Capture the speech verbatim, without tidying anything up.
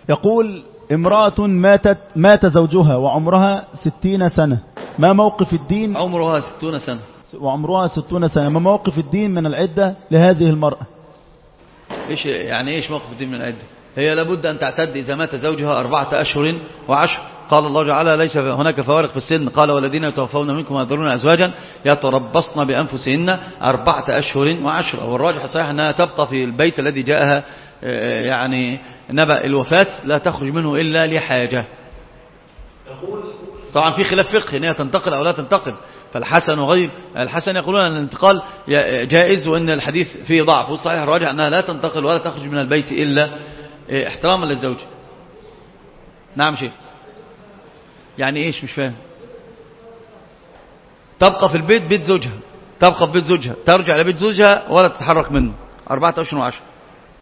يقول امرأة ماتت مات زوجها وعمرها ستين سنة، ما موقف الدين؟ عمرها ستون سنة وعمرها ستون سنة، ما موقف الدين من العدة لهذه المرأة؟ إيش يعني إيش موقف الدين من العدة؟ هي لابد أن تعتد إذا مات زوجها أربعة أشهر وعشر. قال الله تعالى ليس هناك فوارق في السن. قال والذين يتوفون منكم ويذرون أزواجا يتربصن بأنفسهن أربعة أشهر وعشر. والراجح صحيح أنها تبقى في البيت الذي جاءها يعني نبأ الوفاة، لا تخرج منه إلا لحاجة. طبعا في خلاف فقهي ان هي تنتقل أو لا تنتقل، فالحسن وغير الحسن يقولون أن الانتقال جائز وأن الحديث فيه ضعف، والصحيح الراجح أنها لا تنتقل ولا تخرج من البيت إلا احتراما للزوج. نعم شيخ، يعني إيش؟ مش فاهم. تبقى في البيت بيت زوجها، تبقى في بيت زوجها، ترجع لبيت زوجها ولا تتحرك منه أربعة أشهر وعشر.